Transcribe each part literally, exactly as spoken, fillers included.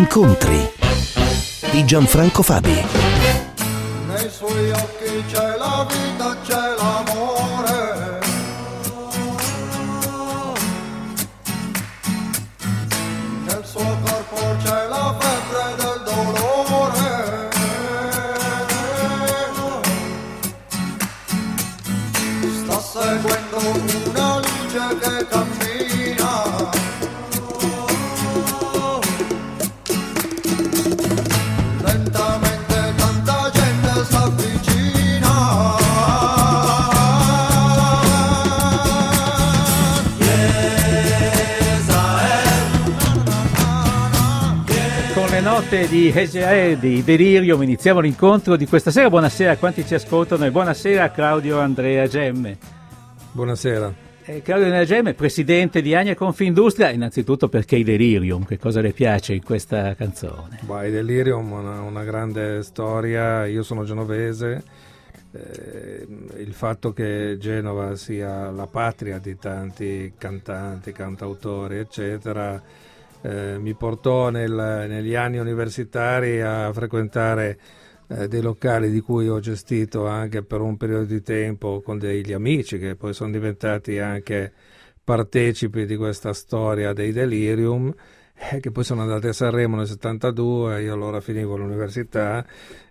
Incontri di Gianfranco Fabi. Nei suoi occhi c'è la vita, c'è l'amore. Nel suo corpo c'è la febbre del dolore. Sta seguendo una luce che cammina. Note di Heseaer di Delirium, iniziamo l'incontro di questa sera. Buonasera a quanti ci ascoltano e buonasera a Claudio Andrea Gemme. Buonasera. Eh, Claudio Andrea Gemme, presidente di AGNA Confindustria. Innanzitutto, perché i Delirium? Che cosa le piace in questa canzone? Bah, i Delirium, una, una grande storia. Io sono genovese. Eh, il fatto che Genova sia la patria di tanti cantanti, cantautori, eccetera, Eh, mi portò nel, negli anni universitari a frequentare eh, dei locali di cui ho gestito anche per un periodo di tempo con degli amici che poi sono diventati anche partecipi di questa storia dei Delirium, eh, che poi sono andati a Sanremo nel settantadue, io allora finivo l'università,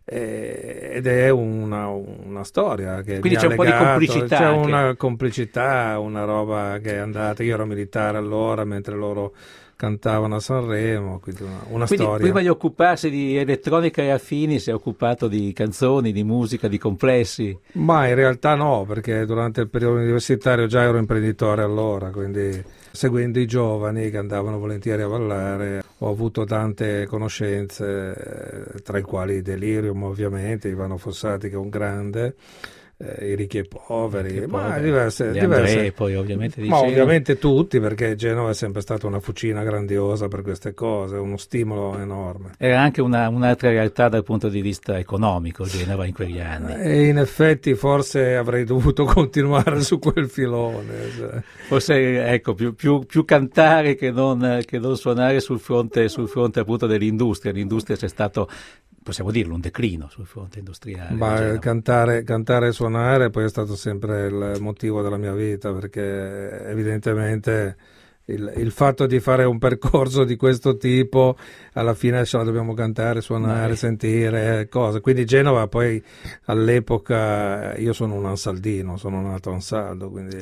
eh, ed è una, una storia che quindi mi c'è ha un po' di complicità, c'è anche. una complicità, una roba che è andata. Io ero militare allora mentre loro cantavano a Sanremo, quindi una, una quindi storia. Prima di occuparsi di elettronica e affini si è occupato di canzoni, di musica, di complessi? Ma in realtà no, perché durante il periodo universitario già ero imprenditore allora, quindi seguendo i giovani che andavano volentieri a ballare ho avuto tante conoscenze, tra i quali i Delirium ovviamente, Ivano Fossati che è un grande, Eh, i ricchi e poveri, Che ma poveri. diverse, Gli diverse. André, poi ovviamente ma dicevi. ovviamente tutti, perché Genova è sempre stata una fucina grandiosa per queste cose, uno stimolo enorme. Era anche una, un'altra realtà dal punto di vista economico Genova in quegli anni, E in effetti forse avrei dovuto continuare su quel filone, cioè. Forse ecco più, più, più cantare che non, che non suonare sul fronte, sul fronte appunto dell'industria. L'industria c'è stato, possiamo dirlo, un declino sul fronte industriale. Ma cantare, cantare e suonare poi è stato sempre il motivo della mia vita, perché evidentemente il, il fatto di fare un percorso di questo tipo alla fine ce la dobbiamo cantare, suonare, Beh. sentire cose. Quindi Genova poi all'epoca, io sono un ansaldino, sono nato a Ansaldo, quindi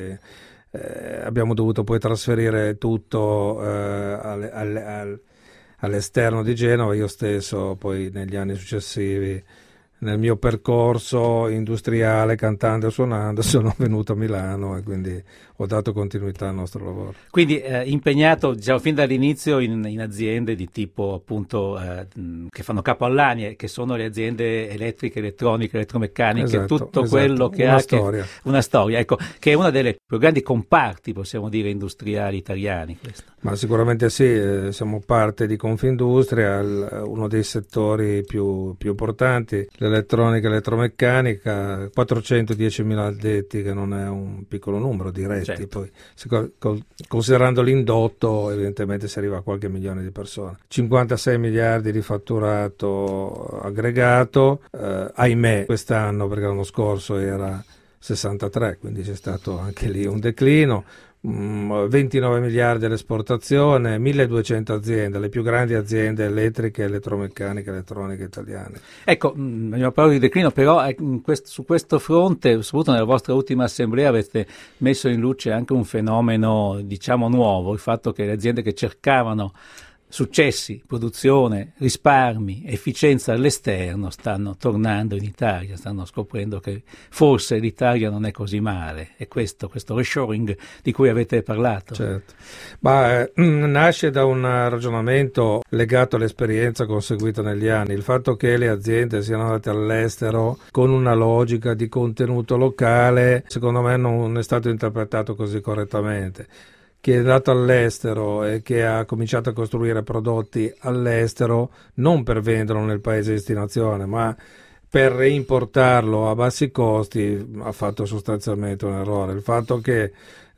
eh, abbiamo dovuto poi trasferire tutto eh, alle, alle, alle all'esterno di Genova. Io stesso poi negli anni successivi, nel mio percorso industriale, cantando e suonando, sono venuto a Milano e quindi ho dato continuità al nostro lavoro. Quindi eh, impegnato diciamo fin dall'inizio in, in aziende di tipo appunto eh, che fanno capo all'ANI, che sono le aziende elettriche, elettroniche, elettromeccaniche, esatto, tutto esatto. quello che una ha storia. Che, una storia, ecco, che è una delle più grandi comparti, possiamo dire, industriali italiani. Questo. Ma sicuramente sì, eh, siamo parte di Confindustria, il, uno dei settori più, più importanti, l'elettronica e l'elettromeccanica, quattrocentodiecimila addetti, che non è un piccolo numero diretti, certo. Poi se, col, considerando l'indotto evidentemente si arriva a qualche milione di persone. cinquantasei miliardi di fatturato aggregato, eh, ahimè quest'anno, perché l'anno scorso era sessantatré, quindi c'è stato anche lì un declino. ventinove miliardi all'esportazione, milleduecento aziende, le più grandi aziende elettriche, elettromeccaniche, elettroniche italiane. Ecco, abbiamo parlato di declino, però questo, su questo fronte, soprattutto nella vostra ultima assemblea, avete messo in luce anche un fenomeno, diciamo, nuovo, il fatto che le aziende che cercavano successi, produzione, risparmi, efficienza all'esterno stanno tornando in Italia, stanno scoprendo che forse l'Italia non è così male. È questo, questo reshoring di cui avete parlato. Certo, ma eh, nasce da un ragionamento legato all'esperienza conseguita negli anni, il fatto che le aziende siano andate all'estero con una logica di contenuto locale, secondo me non è stato interpretato così correttamente. Chi è andato all'estero e che ha cominciato a costruire prodotti all'estero non per venderlo nel paese di destinazione, ma per reimportarlo a bassi costi, ha fatto sostanzialmente un errore. Il fatto che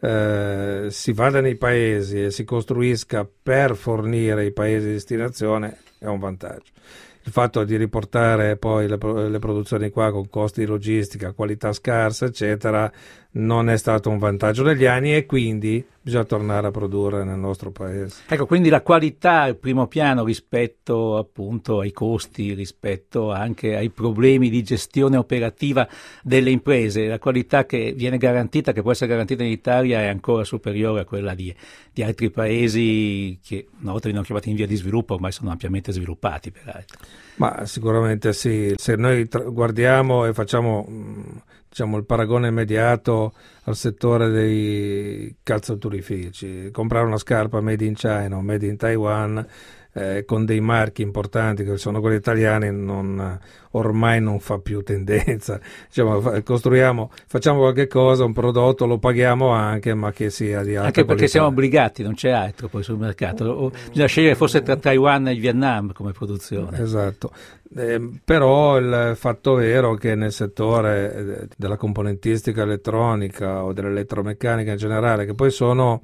eh, si vada nei paesi e si costruisca per fornire i paesi di destinazione è un vantaggio. Il fatto di riportare poi le, le produzioni qua con costi di logistica, qualità scarsa, eccetera, non è stato un vantaggio negli anni e quindi bisogna tornare a produrre nel nostro paese. Ecco, quindi la qualità al primo piano rispetto appunto ai costi, rispetto anche ai problemi di gestione operativa delle imprese, la qualità che viene garantita, che può essere garantita in Italia, è ancora superiore a quella di, di altri paesi che una volta venivano chiamati in via di sviluppo, ormai sono ampiamente sviluppati peraltro. Ma sicuramente sì, se noi tra- guardiamo e facciamo mh, diciamo il paragone immediato al settore dei calzaturifici, comprare una scarpa made in China o made in Taiwan eh, con dei marchi importanti che sono quelli italiani non, ormai non fa più tendenza. Diciamo, costruiamo, facciamo qualche cosa, un prodotto, lo paghiamo anche, ma che sia di alta anche perché qualità. siamo obbligati, non c'è altro poi sul mercato, o bisogna scegliere forse tra Taiwan e Vietnam come produzione. Esatto. Eh, però il fatto vero che nel settore della componentistica elettronica o dell'elettromeccanica in generale, che poi sono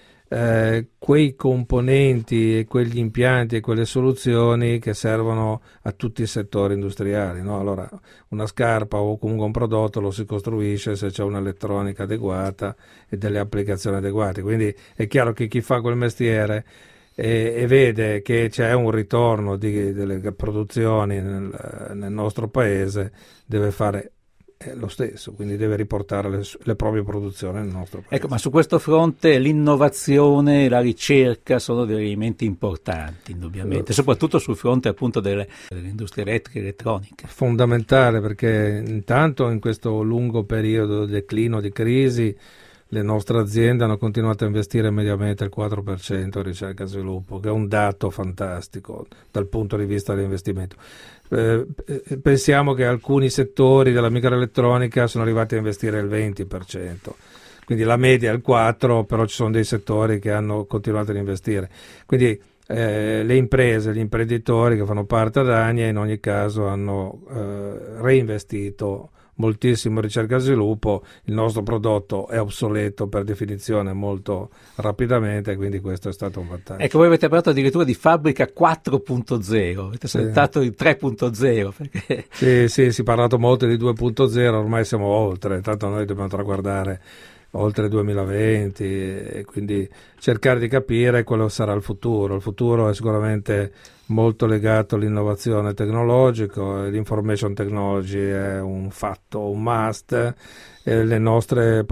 eh, quei componenti e quegli impianti e quelle soluzioni che servono a tutti i settori industriali, no? Allora una scarpa o comunque un prodotto lo si costruisce se c'è un'elettronica adeguata e delle applicazioni adeguate, quindi è chiaro che chi fa quel mestiere E, e vede che c'è un ritorno di, delle produzioni nel, nel nostro paese, deve fare eh, lo stesso, quindi deve riportare le, le proprie produzioni nel nostro paese. Ecco, ma su questo fronte l'innovazione e la ricerca sono dei elementi importanti, indubbiamente, soprattutto sul fronte appunto delle, delle industrie elettriche e elettroniche. Fondamentale, perché intanto in questo lungo periodo di declino, di crisi, le nostre aziende hanno continuato a investire mediamente il quattro per cento in ricerca e sviluppo, che è un dato fantastico dal punto di vista dell'investimento. Eh, pensiamo che alcuni settori della microelettronica sono arrivati a investire il venti per cento, quindi la media è il quattro per cento, però ci sono dei settori che hanno continuato ad investire. Quindi eh, le imprese, gli imprenditori che fanno parte ad Ania in ogni caso hanno eh, reinvestito moltissimo in ricerca e sviluppo. Il nostro prodotto è obsoleto per definizione molto rapidamente, quindi questo è stato un vantaggio. Ecco, voi avete parlato addirittura di fabbrica quattro punto zero, avete sì. saltato il tre punto zero. Perché... Sì, sì, si è parlato molto di due punto zero, ormai siamo oltre, tanto noi dobbiamo traguardare oltre il duemilaventi e quindi cercare di capire quello sarà il futuro. Il futuro è sicuramente molto legato all'innovazione tecnologica, l'information technology è un fatto, un must, e le nostre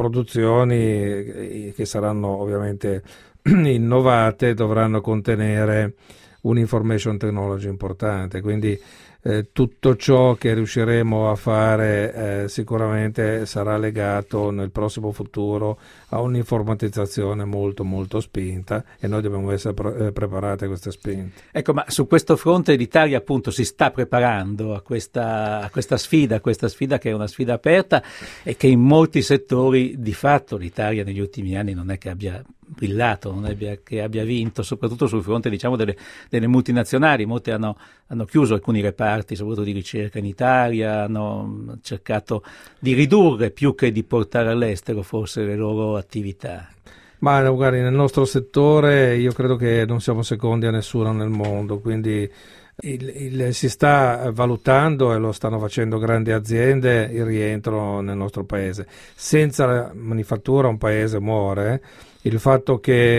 produzioni che saranno ovviamente innovate dovranno contenere un'information technology importante, quindi Eh, tutto ciò che riusciremo a fare eh, sicuramente sarà legato nel prossimo futuro a un'informatizzazione molto molto spinta e noi dobbiamo essere pre- eh, preparati a queste spinte. Ecco, ma su questo fronte l'Italia appunto si sta preparando a questa, a questa sfida, a questa sfida che è una sfida aperta e che in molti settori di fatto l'Italia negli ultimi anni non è che abbia brillato, non è che abbia vinto, soprattutto sul fronte diciamo delle, delle multinazionali. Molte hanno, hanno chiuso alcuni reparti, soprattutto di ricerca in Italia, hanno cercato di ridurre più che di portare all'estero forse le loro attività. Ma guardi, nel nostro settore io credo che non siamo secondi a nessuno nel mondo, quindi il, il, si sta valutando e lo stanno facendo grandi aziende il rientro nel nostro paese. Senza la manifattura un paese muore. Il fatto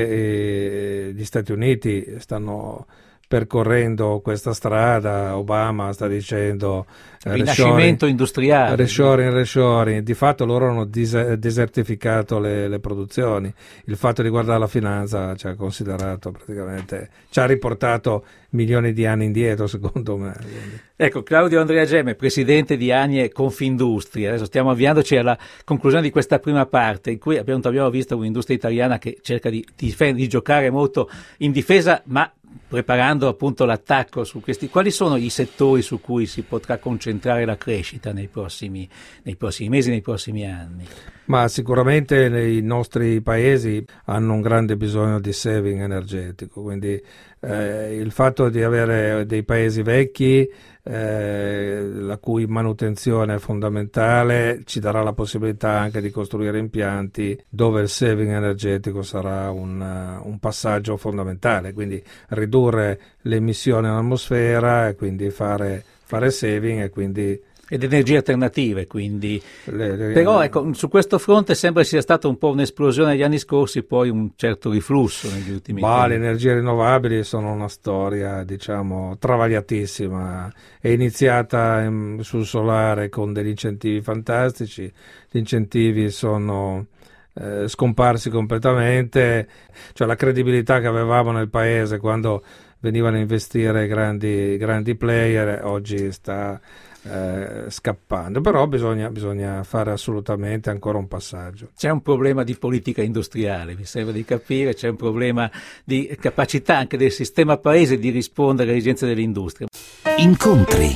che eh, gli Stati Uniti stanno percorrendo questa strada, Obama sta dicendo eh, rinascimento industriale, reshoring, reshoring, di fatto loro hanno dis- desertificato le, le produzioni. Il fatto di guardare la finanza ci ha considerato praticamente, ci ha riportato milioni di anni indietro secondo me. Ecco, Claudio Andrea Gemme, presidente di Anie Confindustria. Adesso stiamo avviandoci alla conclusione di questa prima parte in cui abbiamo, abbiamo visto un'industria italiana che cerca di, di, di giocare molto in difesa, ma preparando appunto l'attacco su questi. Quali sono i settori su cui si potrà concentrare la crescita nei prossimi, nei prossimi mesi, nei prossimi anni? Ma sicuramente i nostri paesi hanno un grande bisogno di saving energetico, quindi eh, il fatto di avere dei paesi vecchi eh, la cui manutenzione è fondamentale, ci darà la possibilità anche di costruire impianti dove il saving energetico sarà un, un passaggio fondamentale, quindi ridurre le emissioni in atmosfera e quindi fare, fare saving e quindi ed energie alternative, quindi. Le, le, Però ecco, su questo fronte sembra sia stata un po' un'esplosione negli anni scorsi, poi un certo riflusso negli ultimi Ma anni. le energie rinnovabili sono una storia, diciamo, travagliatissima. È iniziata in, sul solare con degli incentivi fantastici, gli incentivi sono eh, scomparsi completamente, cioè la credibilità che avevamo nel paese quando venivano a investire grandi, grandi player oggi sta Eh, scappando, però bisogna, bisogna fare assolutamente ancora un passaggio. C'è un problema di politica industriale, mi sembra di capire, c'è un problema di capacità anche del sistema paese di rispondere alle esigenze dell'industria. Incontri.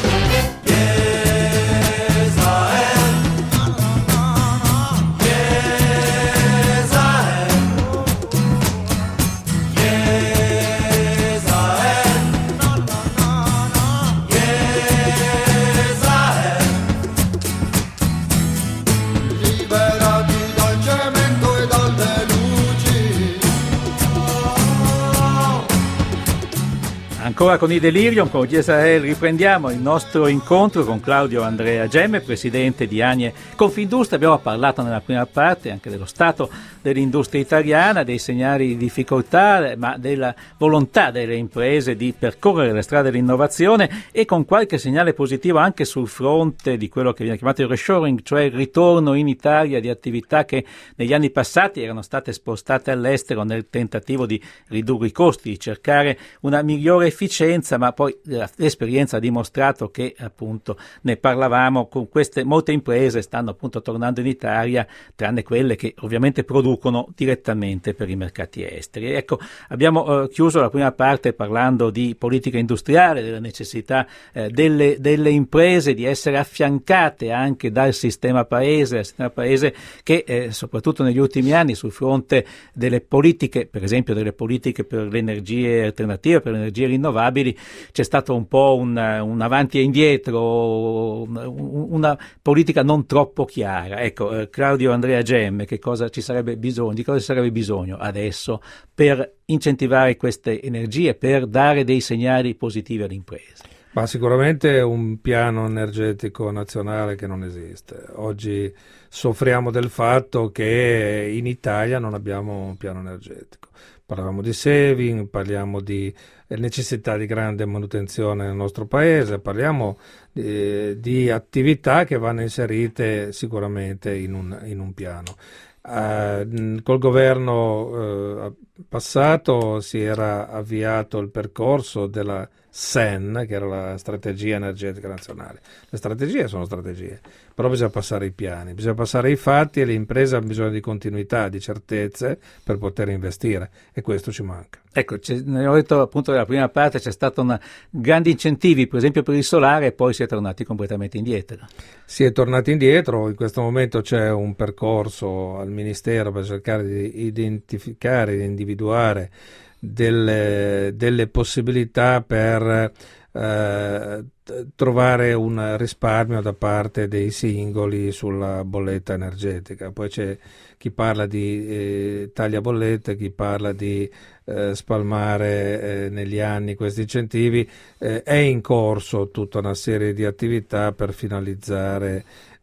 Ancora con i Delirium, con Israel, riprendiamo il nostro incontro con Claudio Andrea Gemme, presidente di ANIE Confindustria. Abbiamo parlato nella prima parte anche dello stato dell'industria italiana, dei segnali di difficoltà, ma della volontà delle imprese di percorrere le strade dell'innovazione e con qualche segnale positivo anche sul fronte di quello che viene chiamato il reshoring, cioè il ritorno in Italia di attività che negli anni passati erano state spostate all'estero nel tentativo di ridurre i costi, di cercare una migliore efficienza, ma poi l'esperienza ha dimostrato che, appunto, ne parlavamo, con queste molte imprese stanno appunto tornando in Italia, tranne quelle che ovviamente producono direttamente per i mercati esteri. Ecco, abbiamo eh, chiuso la prima parte parlando di politica industriale, della necessità eh, delle, delle imprese di essere affiancate anche dal sistema paese, dal sistema paese che eh, soprattutto negli ultimi anni sul fronte delle politiche, per esempio delle politiche per le energie alternative, per le energie rinnovabili, c'è stato un po' un, un avanti e indietro, una politica non troppo chiara. Ecco, eh, Claudio Andrea Gemme, che cosa ci sarebbe bisogno, di cosa ci sarebbe bisogno adesso per incentivare queste energie, per dare dei segnali positivi alle imprese? Ma sicuramente un piano energetico nazionale che non esiste. Oggi soffriamo del fatto che in Italia non abbiamo un piano energetico. Parliamo di saving, parliamo di necessità di grande manutenzione nel nostro paese, parliamo di, di attività che vanno inserite sicuramente in un, in un piano. Uh, col governo uh, passato si era avviato il percorso della S E N, che era la strategia energetica nazionale. Le strategie sono strategie, però bisogna passare i piani, bisogna passare i fatti e le imprese hanno bisogno di continuità, di certezze per poter investire e questo ci manca. Ecco, ne ho detto appunto nella prima parte, c'è stato una grandi incentivi per esempio per il solare e poi si è tornati completamente indietro. Si è tornati indietro, in questo momento c'è un percorso al Ministero per cercare di identificare, di individuare delle, delle possibilità per eh, trovare un risparmio da parte dei singoli sulla bolletta energetica. Poi c'è chi parla di eh, taglia bollette, chi parla di eh, spalmare eh, negli anni questi incentivi. Eh, è in corso tutta una serie di attività per finalizzare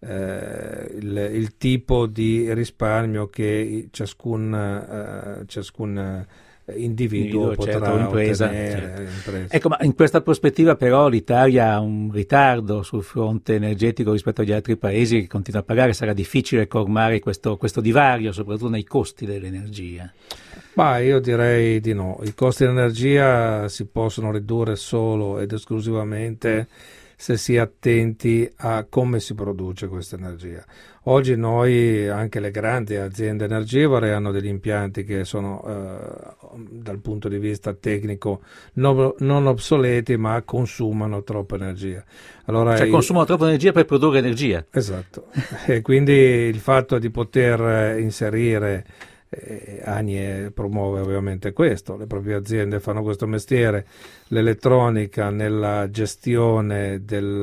eh, il, il tipo di risparmio che ciascun, eh, ciascun individuo, individuo potrà certo, impresa, ottenere. Certo. Ecco, ma in questa prospettiva però l'Italia ha un ritardo sul fronte energetico rispetto agli altri paesi che continua a pagare, sarà difficile colmare questo, questo divario, soprattutto nei costi dell'energia. Ma io direi di no, i costi dell'energia si possono ridurre solo ed esclusivamente se si è attenti a come si produce questa energia. Oggi noi, anche le grandi aziende energivore, hanno degli impianti che sono eh, dal punto di vista tecnico non, non obsoleti, ma consumano troppa energia. Allora, cioè consumano il... troppa energia per produrre energia. Esatto, e quindi il fatto di poter inserire eh, Anie promuove ovviamente questo, le proprie aziende fanno questo mestiere, l'elettronica nella gestione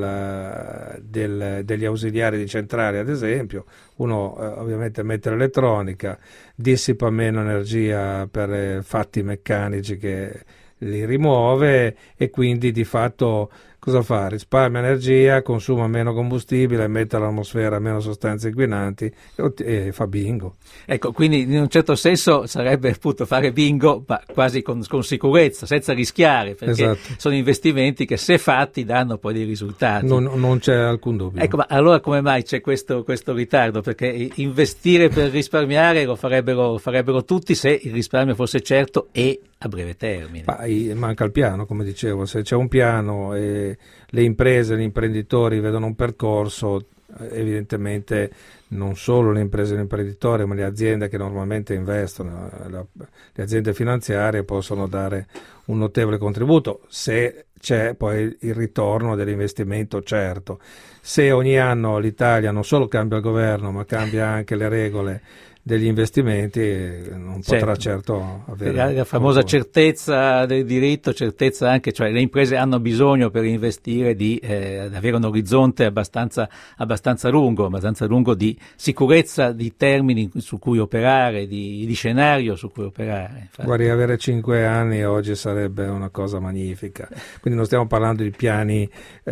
del, del, degli ausiliari di centrali ad esempio, uno eh, ovviamente mette l'elettronica, dissipa meno energia per eh, fatti meccanici che li rimuove e quindi di fatto cosa fa? Risparmia energia, consuma meno combustibile, mette all'atmosfera meno sostanze inquinanti e, e fa bingo. Ecco, quindi in un certo senso sarebbe appunto fare bingo, ma quasi con, con sicurezza, senza rischiare, perché esatto. sono investimenti che se fatti danno poi dei risultati. Non, non c'è alcun dubbio. Ecco, ma allora come mai c'è questo, questo ritardo? Perché investire per risparmiare lo farebbero, farebbero tutti se il risparmio fosse certo e a breve termine. Ma manca il piano, come dicevo, se c'è un piano e le imprese, gli imprenditori vedono un percorso, evidentemente non solo le imprese e gli imprenditori, ma le aziende che normalmente investono, le aziende finanziarie possono dare un notevole contributo se c'è poi il ritorno dell'investimento certo. Se ogni anno l'Italia non solo cambia il governo, ma cambia anche le regole degli investimenti, non potrà certo, certo avere la, la famosa conto. Certezza del diritto, certezza anche, cioè le imprese hanno bisogno per investire di eh, avere un orizzonte abbastanza, abbastanza lungo, abbastanza lungo di sicurezza di termini su cui operare, di, di scenario su cui operare. Infatti. Guardi, avere cinque anni oggi sarebbe una cosa magnifica, quindi non stiamo parlando di piani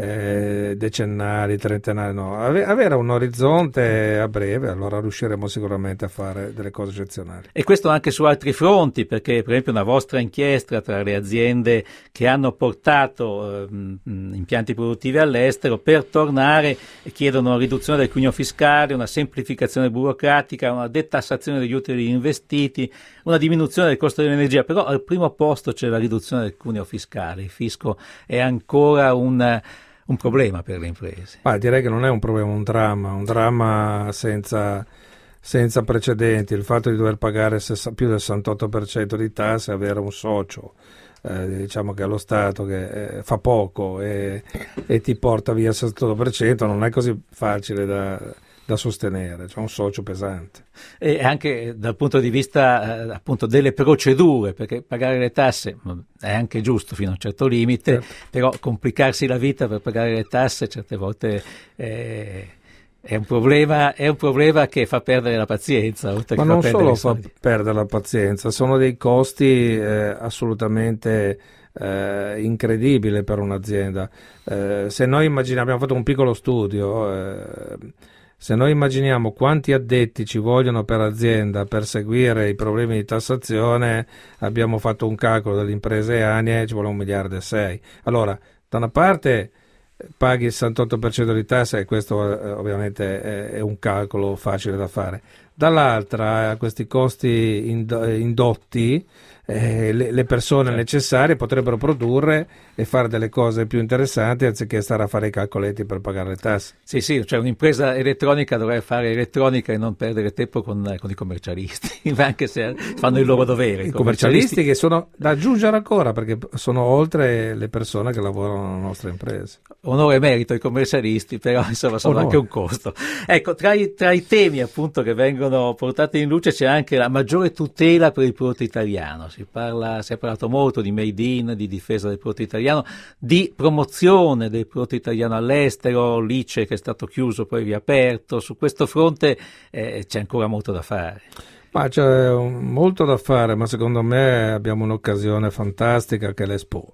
eh, decennali, trentennali, no, Ave, avere un orizzonte a breve, allora riusciremo sicuramente a fare fare delle cose eccezionali. E questo anche su altri fronti, perché per esempio una vostra inchiesta tra le aziende che hanno portato eh, impianti produttivi all'estero per tornare chiedono una riduzione del cuneo fiscale, una semplificazione burocratica, una detassazione degli utili investiti, una diminuzione del costo dell'energia, però al primo posto c'è la riduzione del cuneo fiscale. Il fisco è ancora un un problema per le imprese. Ma direi che non è un problema, un dramma, un dramma senza senza precedenti, il fatto di dover pagare più del sessantotto per cento di tasse, avere un socio, eh, diciamo che è lo Stato che eh, fa poco e, e ti porta via il sessantotto per cento, non è così facile da, da sostenere, c'è un socio pesante. E anche dal punto di vista eh, appunto delle procedure, perché pagare le tasse è anche giusto fino a un certo limite, certo. Però complicarsi la vita per pagare le tasse certe volte eh, È un problema, è un problema che fa perdere la pazienza. Oltre Ma che non fa solo fa soldi. perdere la pazienza, sono dei costi eh, assolutamente eh, incredibili per un'azienda. Eh, se noi immaginiamo, abbiamo fatto un piccolo studio, eh, se noi immaginiamo quanti addetti ci vogliono per azienda per seguire i problemi di tassazione, abbiamo fatto un calcolo delle imprese Anie, ci vuole un miliardo e sei. Allora, da una parte paghi il sessantotto per cento di tasse e questo eh, ovviamente è, è un calcolo facile da fare, dall'altra questi costi indo- indotti eh, le, le persone certo. necessarie potrebbero produrre e fare delle cose più interessanti anziché stare a fare i calcoletti per pagare le tasse. Sì, sì, cioè un'impresa elettronica dovrebbe fare elettronica e non perdere tempo con, con i commercialisti, anche se fanno il loro dovere. I, I commercialisti, commercialisti che sono da aggiungere ancora, perché sono oltre le persone che lavorano nelle nostre imprese. Onore e merito ai commercialisti, però insomma sono Onore. anche un costo. Ecco, tra i, tra i temi appunto che vengono portati in luce c'è anche la maggiore tutela per il prodotto italiano. Si parla, si è parlato molto di made in, di difesa del prodotto italiano, di promozione del prodotto italiano all'estero, l'I C E che è stato chiuso poi riaperto. Su questo fronte eh, c'è ancora molto da fare. Ma c'è molto da fare, ma secondo me abbiamo un'occasione fantastica che è l'Expo.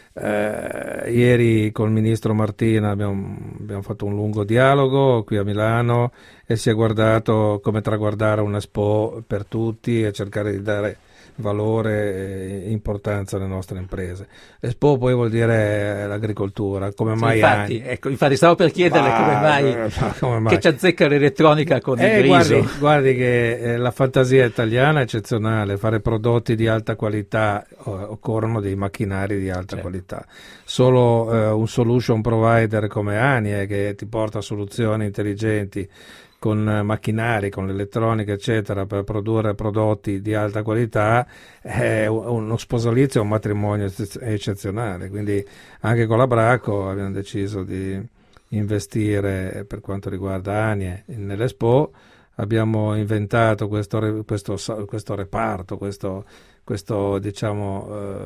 Eh, ieri col ministro Martina abbiamo, abbiamo fatto un lungo dialogo qui a Milano e si è guardato come traguardare un Expo per tutti e cercare di dare valore e importanza alle nostre imprese. Expo poi vuol dire l'agricoltura, come mai sì, infatti, anni. Ecco, infatti stavo per chiederle ma, come, mai, come mai che ci azzecca l'elettronica con eh, il riso. Guardi, guardi che eh, la fantasia italiana è eccezionale, fare prodotti di alta qualità oh, occorrono dei macchinari di alta certo. qualità. Solo eh, un solution provider come Anie che ti porta soluzioni intelligenti con macchinari, con l'elettronica eccetera per produrre prodotti di alta qualità è uno sposalizio, un matrimonio eccezionale, quindi anche con la Bracco abbiamo deciso di investire per quanto riguarda Anie nell'Expo abbiamo inventato questo, questo, questo reparto, questo, questo diciamo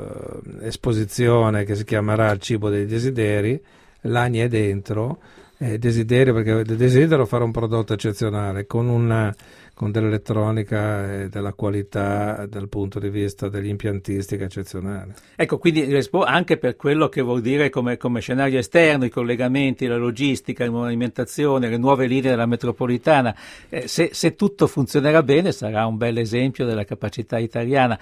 eh, esposizione che si chiamerà Il cibo dei desideri. L'A N I è dentro, eh, desiderio perché desidero fare un prodotto eccezionale con una con dell'elettronica e della qualità dal punto di vista dell'impiantistica eccezionale. Ecco, quindi anche per quello che vuol dire come, come scenario esterno, i collegamenti, la logistica, la movimentazione, le nuove linee della metropolitana, eh, se, se tutto funzionerà bene sarà un bel esempio della capacità italiana.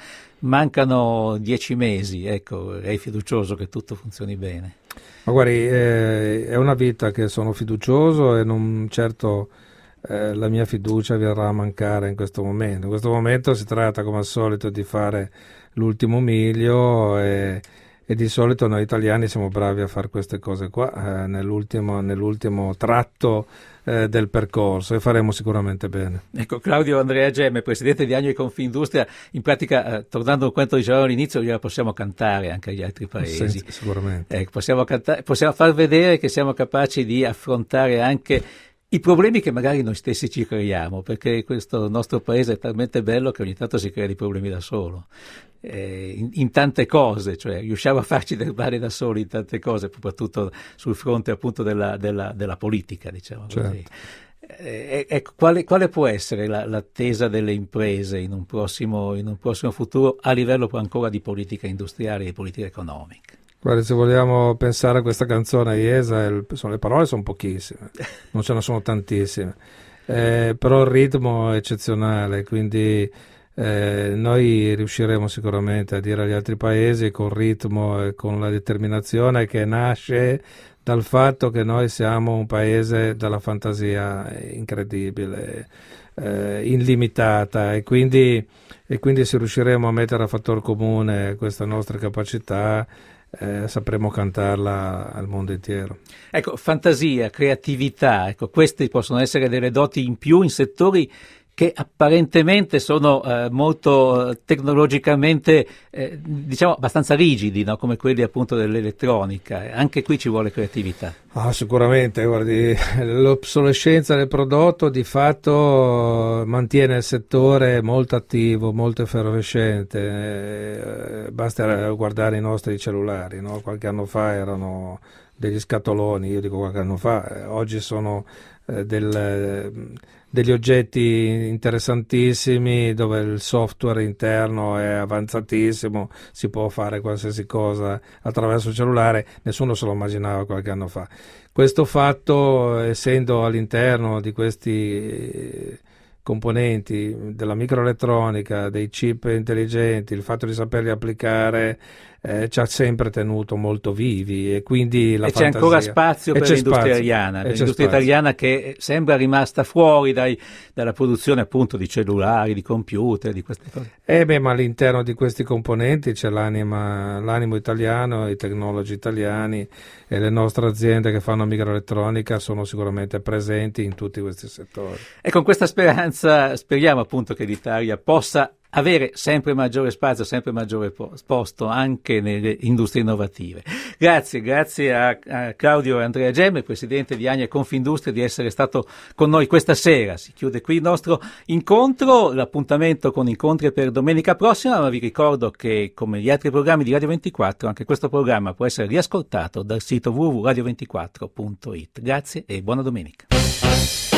Mancano dieci mesi, ecco, è fiducioso che tutto funzioni bene? Ma guardi, eh, è una vita che sono fiducioso e non certo eh, la mia fiducia verrà a mancare in questo momento. In questo momento si tratta come al solito di fare l'ultimo miglio e, e di solito noi italiani siamo bravi a fare queste cose qua eh, nell'ultimo, nell'ultimo tratto eh, del percorso e faremo sicuramente bene. Ecco, Claudio Andrea Gemme, presidente di Agno Confindustria, in pratica eh, tornando a quanto dicevamo all'inizio, gliela possiamo cantare anche agli altri paesi. Sì, sicuramente. Eh, possiamo, cantare, possiamo far vedere che siamo capaci di affrontare anche i problemi che magari noi stessi ci creiamo, perché questo nostro paese è talmente bello che ogni tanto si crea dei problemi da solo, eh, in, in tante cose, cioè riusciamo a farci del male da soli in tante cose, soprattutto sul fronte appunto della, della, della politica, diciamo certo. così. Eh, ecco, quale, quale può essere la, l'attesa delle imprese in un prossimo, in un prossimo futuro a livello ancora di politica industriale e di politica economica? Guarda, se vogliamo pensare a questa canzone Iesa, il, sono, le parole sono pochissime, non ce ne sono tantissime, eh, però il ritmo è eccezionale, quindi eh, noi riusciremo sicuramente a dire agli altri paesi con il ritmo e con la determinazione che nasce dal fatto che noi siamo un paese dalla fantasia incredibile, eh, illimitata, e quindi, e quindi se riusciremo a mettere a fattor comune questa nostra capacità, Eh, sapremo cantarla al mondo intero. Ecco, fantasia, creatività, ecco, queste possono essere delle doti in più in settori che apparentemente sono eh, molto eh, tecnologicamente eh, diciamo abbastanza rigidi, no? Come quelli appunto dell'elettronica. Anche qui ci vuole creatività. Ah, sicuramente, guardi, l'obsolescenza del prodotto di fatto mantiene il settore molto attivo, molto effervescente, eh, basta guardare i nostri cellulari, no? Qualche anno fa erano degli scatoloni, io dico qualche anno fa, eh, oggi sono eh, del... Eh, degli oggetti interessantissimi dove il software interno è avanzatissimo, si può fare qualsiasi cosa attraverso il cellulare, nessuno se lo immaginava qualche anno fa. Questo fatto, essendo all'interno di questi componenti della microelettronica, dei chip intelligenti, il fatto di saperli applicare eh, ci ha sempre tenuto molto vivi, e quindi la e fantasia. C'è ancora spazio e per l'industria spazio. italiana, e l'industria italiana che sembra rimasta fuori dai, dalla produzione appunto di cellulari, di computer, di queste cose. Eh beh, ma all'interno di questi componenti c'è l'anima, l'animo italiano, i tecnologi italiani, e le nostre aziende che fanno microelettronica sono sicuramente presenti in tutti questi settori. E con questa speranza speriamo appunto che l'Italia possa avere sempre maggiore spazio, sempre maggiore posto anche nelle industrie innovative. Grazie, grazie a, a Claudio Andrea Gemme, presidente di Agno Confindustria, di essere stato con noi questa sera. Si chiude qui il nostro incontro, l'appuntamento con incontri per domenica prossima, ma vi ricordo che come gli altri programmi di Radio ventiquattro, anche questo programma può essere riascoltato dal sito w w w punto radio ventiquattro punto it. Grazie e buona domenica.